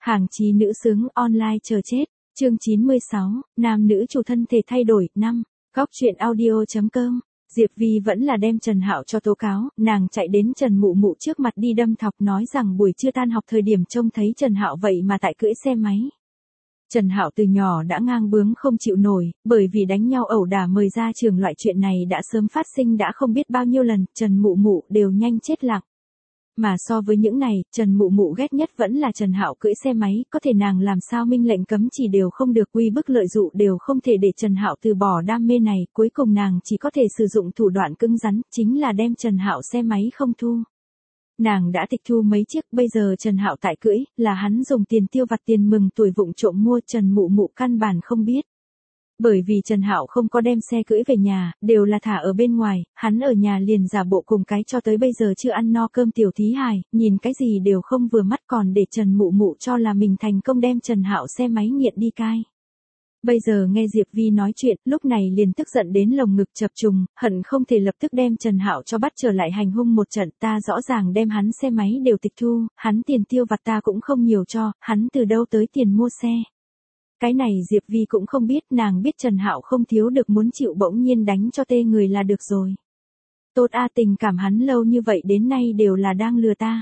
Hàng chí nữ xứng online chờ chết. Chương 96, nam nữ chủ thân thể thay đổi. 5. Góc truyện audio.com. Diệp Vi vẫn là đem Trần Hạo cho tố cáo, nàng chạy đến Trần Mụ Mụ trước mặt đi đâm thọc nói rằng buổi trưa tan học thời điểm trông thấy Trần Hạo vậy mà tại cưỡi xe máy. Trần Hạo từ nhỏ đã ngang bướng không chịu nổi, bởi vì đánh nhau ẩu đả mời ra trường loại chuyện này đã sớm phát sinh đã không biết bao nhiêu lần, Trần Mụ Mụ đều nhanh chết lặng. Mà so với những này, Trần Mụ Mụ ghét nhất vẫn là Trần Hạo cưỡi xe máy, có thể nàng làm sao minh lệnh cấm chỉ đều không được, uy bức lợi dụ đều không thể để Trần Hạo từ bỏ đam mê này, cuối cùng nàng chỉ có thể sử dụng thủ đoạn cứng rắn, chính là đem Trần Hạo xe máy không thu. Nàng đã tịch thu mấy chiếc, bây giờ Trần Hạo tại cưỡi, là hắn dùng tiền tiêu vặt tiền mừng tuổi vụng trộm mua, Trần Mụ Mụ căn bản không biết. Bởi vì Trần Hạo không có đem xe cưỡi về nhà, đều là thả ở bên ngoài, hắn ở nhà liền giả bộ cùng cái cho tới bây giờ chưa ăn no cơm tiểu thí hài, nhìn cái gì đều không vừa mắt, còn để Trần Mụ Mụ cho là mình thành công đem Trần Hạo xe máy nghiện đi cai. Bây giờ nghe Diệp Vi nói chuyện, lúc này liền tức giận đến lồng ngực chập trùng, hận không thể lập tức đem Trần Hạo cho bắt trở lại hành hung một trận, ta rõ ràng đem hắn xe máy đều tịch thu, hắn tiền tiêu vặt ta cũng không nhiều cho, hắn từ đâu tới tiền mua xe. Cái này Diệp Vi cũng không biết, nàng biết Trần Hạo không thiếu được muốn chịu bỗng nhiên đánh cho tê người là được rồi. Tốt a, tình cảm hắn lâu như vậy đến nay đều là đang lừa ta.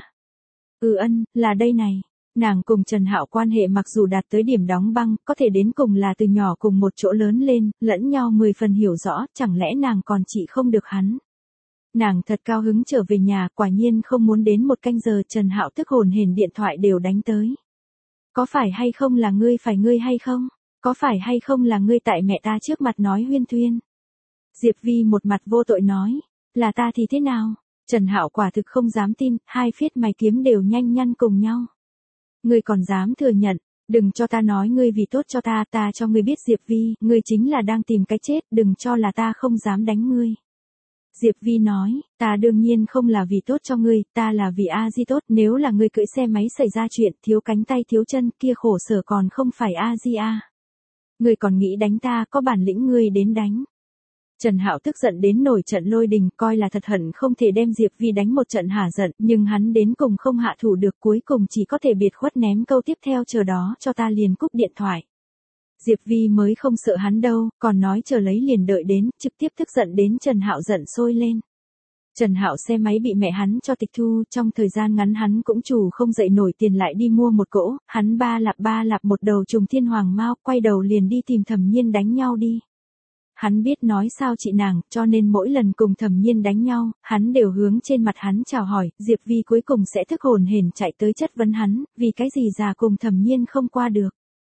Là đây này. Nàng cùng Trần Hạo quan hệ mặc dù đạt tới điểm đóng băng, có thể đến cùng là từ nhỏ cùng một chỗ lớn lên, lẫn nhau 10 phần hiểu rõ, chẳng lẽ nàng còn trị không được hắn. Nàng thật cao hứng trở về nhà, quả nhiên không muốn đến một canh giờ Trần Hạo tức hồn hển điện thoại đều đánh tới. Có phải hay không là ngươi, phải ngươi hay không? Có phải hay không là ngươi tại mẹ ta trước mặt nói huyên thuyên? Diệp Vi một mặt vô tội nói, là ta thì thế nào? Trần Hạo quả thực không dám tin, hai phiết mày kiếm đều nhanh nhăn cùng nhau. Ngươi còn dám thừa nhận, đừng cho ta nói ngươi vì tốt cho ta, ta cho ngươi biết Diệp Vi, ngươi chính là đang tìm cái chết, đừng cho là ta không dám đánh ngươi. Diệp Vi nói, ta đương nhiên không là vì tốt cho ngươi, ta là vì A Di tốt, nếu là ngươi cưỡi xe máy xảy ra chuyện, thiếu cánh tay thiếu chân, kia khổ sở còn không phải A Di a. Ngươi còn nghĩ đánh ta, có bản lĩnh ngươi đến đánh. Trần Hạo tức giận đến nổi trận lôi đình, coi là thật hận không thể đem Diệp Vi đánh một trận hả giận, nhưng hắn đến cùng không hạ thủ được, cuối cùng chỉ có thể biệt khuất ném câu tiếp theo, chờ đó cho ta liền cúp điện thoại. Diệp Vi mới không sợ hắn đâu, còn nói chờ lấy liền đợi đến, trực tiếp tức giận đến Trần Hạo giận sôi lên. Trần Hạo xe máy bị mẹ hắn cho tịch thu, trong thời gian ngắn hắn cũng chủ không dậy nổi tiền lại đi mua một cỗ, hắn ba lạp một đầu trùng thiên hoàng mao, quay đầu liền đi tìm Thẩm Nhiên đánh nhau đi. Hắn biết nói sao chị nàng, cho nên mỗi lần cùng Thẩm Nhiên đánh nhau, hắn đều hướng trên mặt hắn chào hỏi, Diệp Vi cuối cùng sẽ thức hồn hển chạy tới chất vấn hắn, vì cái gì già cùng Thẩm Nhiên không qua được.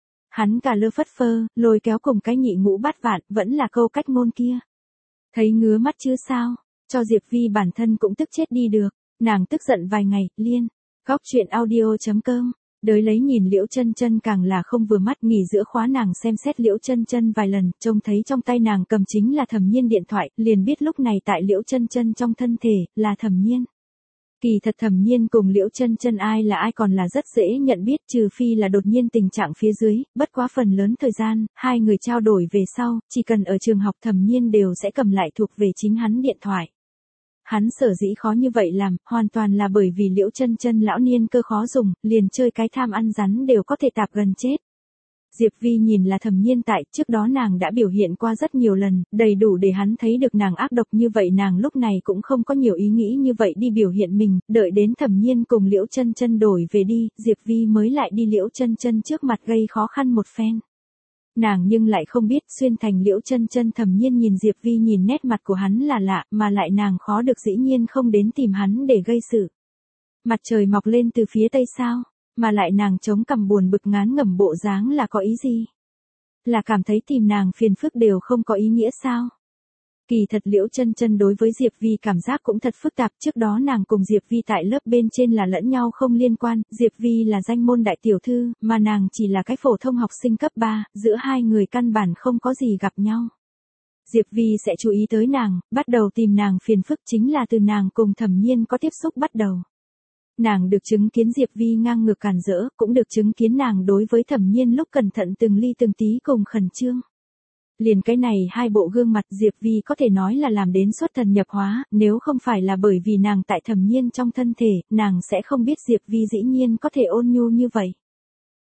Hắn cả lơ phất phơ, lôi kéo cùng cái nhị ngũ bát vạn, vẫn là câu cách ngôn kia. Thấy ngứa mắt chứ sao, cho Diệp Vi bản thân cũng tức chết đi được, nàng tức giận vài ngày, liên. Góc truyện audio.com. Đới lấy nhìn Liễu Chân Chân càng là không vừa mắt, nghỉ giữa khóa nàng xem xét Liễu Chân Chân vài lần, trông thấy trong tay nàng cầm chính là Thẩm Nhiên điện thoại, liền biết lúc này tại Liễu Chân Chân trong thân thể, là Thẩm Nhiên. Kỳ thật Thẩm Nhiên cùng Liễu Chân Chân ai là ai còn là rất dễ nhận biết, trừ phi là đột nhiên tình trạng phía dưới, bất quá phần lớn thời gian, hai người trao đổi về sau, chỉ cần ở trường học Thẩm Nhiên đều sẽ cầm lại thuộc về chính hắn điện thoại. Hắn sở dĩ khó như vậy làm, hoàn toàn là bởi vì Liễu Chân Chân lão niên cơ khó dùng, liền chơi cái tham ăn rắn đều có thể tạp gần chết. Diệp Vi nhìn là Thẩm Nhiên tại, trước đó nàng đã biểu hiện qua rất nhiều lần, đầy đủ để hắn thấy được nàng ác độc như vậy, nàng lúc này cũng không có nhiều ý nghĩ như vậy đi biểu hiện mình, đợi đến Thẩm Nhiên cùng Liễu Chân Chân đổi về đi, Diệp Vi mới lại đi Liễu Chân Chân trước mặt gây khó khăn một phen. Nàng nhưng lại không biết, xuyên thành Liễu Chân Chân Thẩm Nhiên nhìn Diệp Vi nhìn nét mặt của hắn là lạ, mà lại nàng khó được dĩ nhiên không đến tìm hắn để gây sự. Mặt trời mọc lên từ phía tây sao, mà lại nàng chống cằm buồn bực ngán ngẩm bộ dáng là có ý gì? Là cảm thấy tìm nàng phiền phức đều không có ý nghĩa sao? Kỳ thật Liễu Chân Chân đối với Diệp Vi cảm giác cũng thật phức tạp, trước đó nàng cùng Diệp Vi tại lớp bên trên là lẫn nhau không liên quan, Diệp Vi là danh môn đại tiểu thư, mà nàng chỉ là cái phổ thông học sinh cấp 3, giữa hai người căn bản không có gì gặp nhau. Diệp Vi sẽ chú ý tới nàng, bắt đầu tìm nàng phiền phức chính là từ nàng cùng Thẩm Nhiên có tiếp xúc bắt đầu. Nàng được chứng kiến Diệp Vi ngang ngược cản rỡ, cũng được chứng kiến nàng đối với Thẩm Nhiên lúc cẩn thận từng ly từng tí cùng khẩn trương. Liền cái này hai bộ gương mặt Diệp Vi có thể nói là làm đến xuất thần nhập hóa, nếu không phải là bởi vì nàng tại Thẩm Nhiên trong thân thể, nàng sẽ không biết Diệp Vi dĩ nhiên có thể ôn nhu như vậy.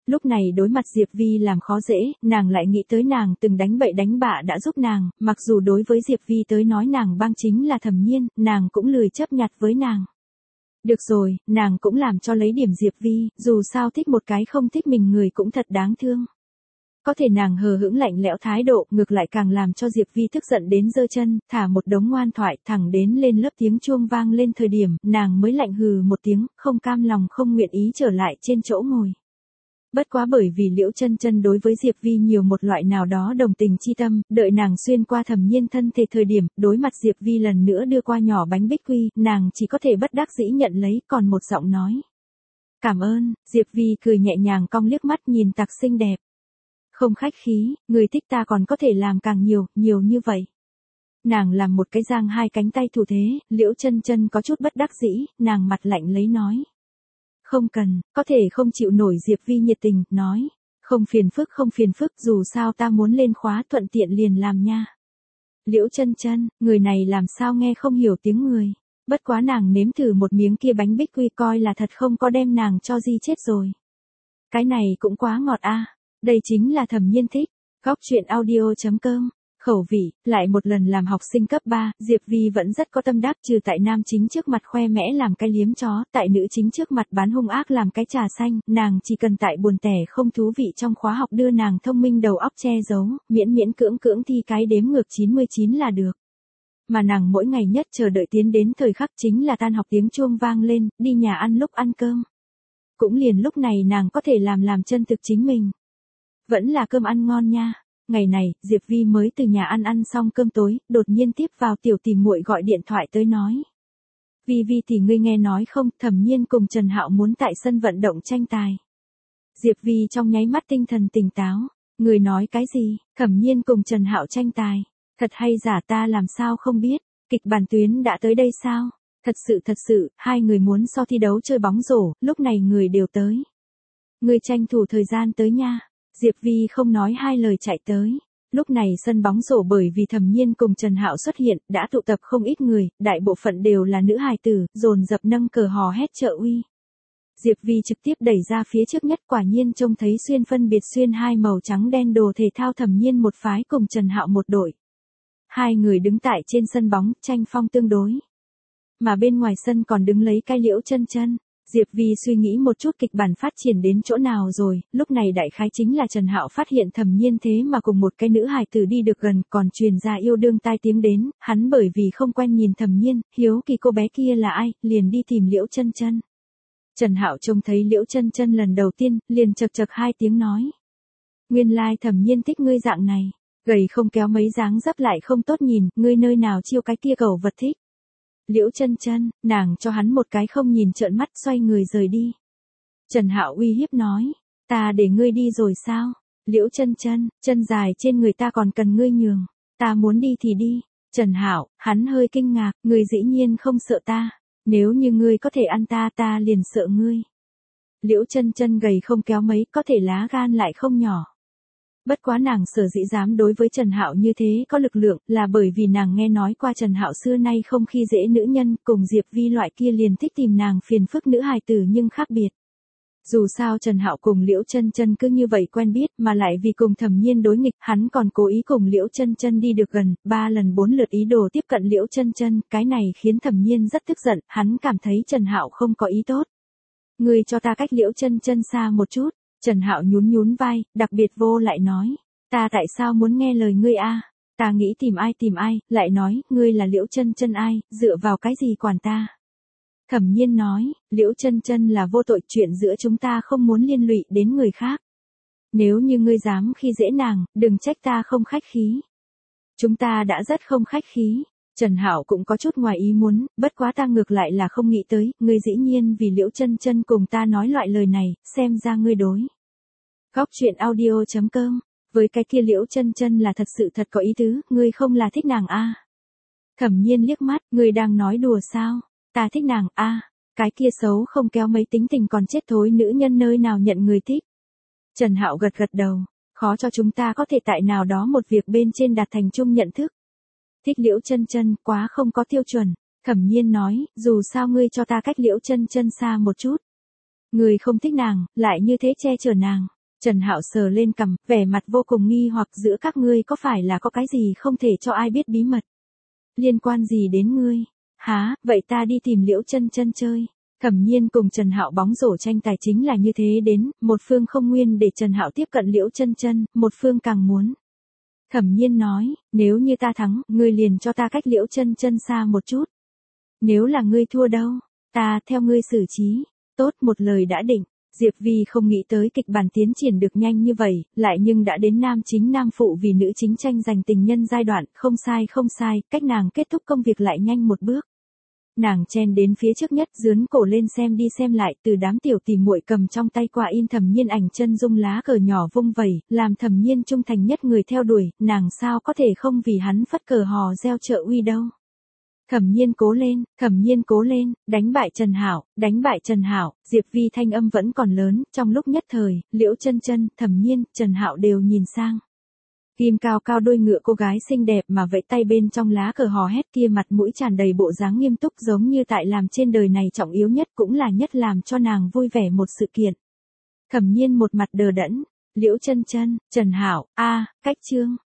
Lúc này đối mặt Diệp Vi làm khó dễ, nàng lại nghĩ tới nàng từng đánh bậy đánh bạ đã giúp nàng, mặc dù đối với Diệp Vi tới nói nàng bang chính là Thẩm Nhiên, nàng cũng lười chấp nhặt với nàng. Được rồi, nàng cũng làm cho lấy điểm Diệp Vi, dù sao thích một cái không thích mình người cũng thật đáng thương. Có thể nàng hờ hững lạnh lẽo thái độ, ngược lại càng làm cho Diệp Vi tức giận đến giơ chân, thả một đống ngoan thoại thẳng đến lên lớp tiếng chuông vang lên thời điểm, nàng mới lạnh hừ một tiếng, không cam lòng không nguyện ý trở lại trên chỗ ngồi. Bất quá bởi vì Liễu Chân Chân đối với Diệp Vi nhiều một loại nào đó đồng tình chi tâm, đợi nàng xuyên qua Thẩm Nhiên thân thể thời điểm, đối mặt Diệp Vi lần nữa đưa qua nhỏ bánh bích quy, nàng chỉ có thể bất đắc dĩ nhận lấy, còn một giọng nói. Cảm ơn, Diệp Vi cười nhẹ nhàng cong liếc mắt nhìn Tặc xinh đẹp. Không khách khí, người thích ta còn có thể làm càng nhiều, nhiều như vậy. Nàng làm một cái giang hai cánh tay thủ thế, Liễu Chân Chân có chút bất đắc dĩ, nàng mặt lạnh lấy nói. Không cần, có thể không chịu nổi Diệp Vi nhiệt tình, nói. Không phiền phức, dù sao ta muốn lên khóa thuận tiện liền làm nha. Liễu Chân Chân, người này làm sao nghe không hiểu tiếng người. Bất quá nàng nếm thử một miếng kia bánh bích quy coi là thật không có đem nàng cho di chết rồi. Cái này cũng quá ngọt a. Đây chính là Thẩm Nhiên thích. Góc truyện audio.com. Khẩu vị, lại một lần làm học sinh cấp 3, Diệp Vi vẫn rất có tâm đắc, trừ tại nam chính trước mặt khoe mẽ làm cái liếm chó, tại nữ chính trước mặt bán hung ác làm cái trà xanh, nàng chỉ cần tại buồn tẻ không thú vị trong khóa học đưa nàng thông minh đầu óc che giấu, miễn miễn cưỡng thi cái đếm ngược 99 là được. Mà nàng mỗi ngày nhất chờ đợi tiến đến thời khắc chính là tan học tiếng chuông vang lên, đi nhà ăn lúc ăn cơm. Cũng liền lúc này nàng có thể làm chân thực chính mình. Vẫn là cơm ăn ngon nha. Ngày này, Diệp Vi mới từ nhà ăn xong cơm tối, đột nhiên tiếp vào tiểu tìm muội gọi điện thoại tới nói. Vi thì ngươi nghe nói không, Thẩm Nhiên cùng Trần Hạo muốn tại sân vận động tranh tài. Diệp Vi trong nháy mắt tinh thần tỉnh táo. Người nói cái gì, Thẩm Nhiên cùng Trần Hạo tranh tài. Thật hay giả ta làm sao không biết, kịch bản tuyến đã tới đây sao? Thật sự, hai người muốn so thi đấu chơi bóng rổ, lúc này người đều tới. Ngươi tranh thủ thời gian tới nha. Diệp Vi không nói hai lời chạy tới. Lúc này sân bóng rổ bởi vì Thẩm Nhiên cùng Trần Hạo xuất hiện, đã tụ tập không ít người, đại bộ phận đều là nữ hài tử, dồn dập nâng cờ hò hét trợ uy. Diệp Vi trực tiếp đẩy ra phía trước nhất, quả nhiên trông thấy phân biệt xuyên hai màu trắng đen đồ thể thao Thẩm Nhiên một phái cùng Trần Hạo một đội. Hai người đứng tại trên sân bóng, tranh phong tương đối. Mà bên ngoài sân còn đứng lấy cái Liễu Chân Chân. Diệp Vi suy nghĩ một chút kịch bản phát triển đến chỗ nào rồi, lúc này đại khái chính là Trần Hạo phát hiện Thẩm Nhiên thế mà cùng một cái nữ hài tử đi được gần, còn truyền ra yêu đương tai tiếng đến, hắn bởi vì không quen nhìn Thẩm Nhiên, hiếu kỳ cô bé kia là ai, liền đi tìm Liễu Chân Chân. Trần Hạo trông thấy Liễu Chân Chân lần đầu tiên, liền chậc hai tiếng nói. Nguyên lai Thẩm Nhiên thích ngươi dạng này, gầy không kéo mấy dáng dấp lại không tốt nhìn, ngươi nơi nào chiêu cái kia cẩu vật thích. Liễu Chân Chân, nàng cho hắn một cái không nhìn trợn mắt xoay người rời đi. Trần Hạo uy hiếp nói, ta để ngươi đi rồi sao? Liễu Chân Chân, chân dài trên người ta còn cần ngươi nhường, ta muốn đi thì đi. Trần Hạo, hắn hơi kinh ngạc, ngươi dĩ nhiên không sợ ta, nếu như ngươi có thể ăn ta liền sợ ngươi. Liễu Chân Chân gầy không kéo mấy, có thể lá gan lại không nhỏ. Bất quá nàng sở dĩ dám đối với Trần Hạo như thế có lực lượng, là bởi vì nàng nghe nói qua Trần Hạo xưa nay không khi dễ nữ nhân, cùng Diệp Vi loại kia liền thích tìm nàng phiền phức nữ hài tử nhưng khác biệt. Dù sao Trần Hạo cùng Liễu Chân Chân cứ như vậy quen biết, mà lại vì cùng Thẩm Nhiên đối nghịch, hắn còn cố ý cùng Liễu Chân Chân đi được gần, 3 lần 4 lượt ý đồ tiếp cận Liễu Chân Chân, cái này khiến Thẩm Nhiên rất tức giận, hắn cảm thấy Trần Hạo không có ý tốt. Ngươi cho ta cách Liễu Chân Chân xa một chút. Trần Hạo nhún vai, đặc biệt vô lại nói, ta tại sao muốn nghe lời ngươi a? Ta nghĩ tìm ai, lại nói, ngươi là Liễu Chân Chân ai, dựa vào cái gì quản ta? Thẩm Nhiên nói, Liễu Chân Chân là vô tội, chuyện giữa chúng ta không muốn liên lụy đến người khác. Nếu như ngươi dám khi dễ nàng, đừng trách ta không khách khí. Chúng ta đã rất không khách khí. Trần Hạo cũng có chút ngoài ý muốn, bất quá ta ngược lại là không nghĩ tới, ngươi dĩ nhiên vì Liễu Chân Chân cùng ta nói loại lời này, xem ra ngươi đối. Góc truyện audio.com, với cái kia Liễu Chân Chân là thật sự thật có ý tứ, ngươi không là thích nàng a? Thẩm Nhiên liếc mắt, ngươi đang nói đùa sao? Ta thích nàng a? Cái kia xấu không kéo mấy tính tình còn chết thối nữ nhân nơi nào nhận người thích. Trần Hạo gật đầu, khó cho chúng ta có thể tại nào đó một việc bên trên đạt thành chung nhận thức. Thích Liễu Chân Chân quá không có tiêu chuẩn. Thẩm Nhiên nói, dù sao ngươi cho ta cách Liễu Chân Chân xa một chút. Ngươi không thích nàng, lại như thế che chở nàng. Trần Hạo sờ lên cằm, vẻ mặt vô cùng nghi hoặc giữa các ngươi có phải là có cái gì không thể cho ai biết bí mật. Liên quan gì đến ngươi? Hả, vậy ta đi tìm Liễu Chân Chân chơi. Thẩm Nhiên cùng Trần Hạo bóng rổ tranh tài chính là như thế đến, một phương không nguyên để Trần Hạo tiếp cận Liễu Chân Chân, một phương càng muốn. Thẩm Nhiên nói, nếu như ta thắng, ngươi liền cho ta cách Liễu Chân Chân xa một chút. Nếu là ngươi thua đâu, ta theo ngươi xử trí. Tốt, một lời đã định. Diệp Vi không nghĩ tới kịch bản tiến triển được nhanh như vậy, lại nhưng đã đến nam chính nam phụ vì nữ chính tranh giành tình nhân giai đoạn, không sai, cách nàng kết thúc công việc lại nhanh một bước. Nàng chen đến phía trước nhất, dướn cổ lên xem đi xem lại, từ đám tiểu tỉ muội cầm trong tay qua in Thẩm Nhiên ảnh chân dung lá cờ nhỏ vung vẩy, làm Thẩm Nhiên trung thành nhất người theo đuổi, nàng sao có thể không vì hắn phất cờ hò reo trợ uy đâu. Thẩm Nhiên cố lên, đánh bại Trần Hạo, Diệp Vi thanh âm vẫn còn lớn, trong lúc nhất thời, Liễu Chân Chân, Thẩm Nhiên, Trần Hạo đều nhìn sang. Kim cao cao đôi ngựa cô gái xinh đẹp mà vẫy tay bên trong lá cờ hò hét kia, mặt mũi tràn đầy bộ dáng nghiêm túc giống như tại làm trên đời này trọng yếu nhất cũng là nhất làm cho nàng vui vẻ một sự kiện. Thẩm Nhiên một mặt đờ đẫn, Liễu Chân Chân, Trần Hạo, cách chương.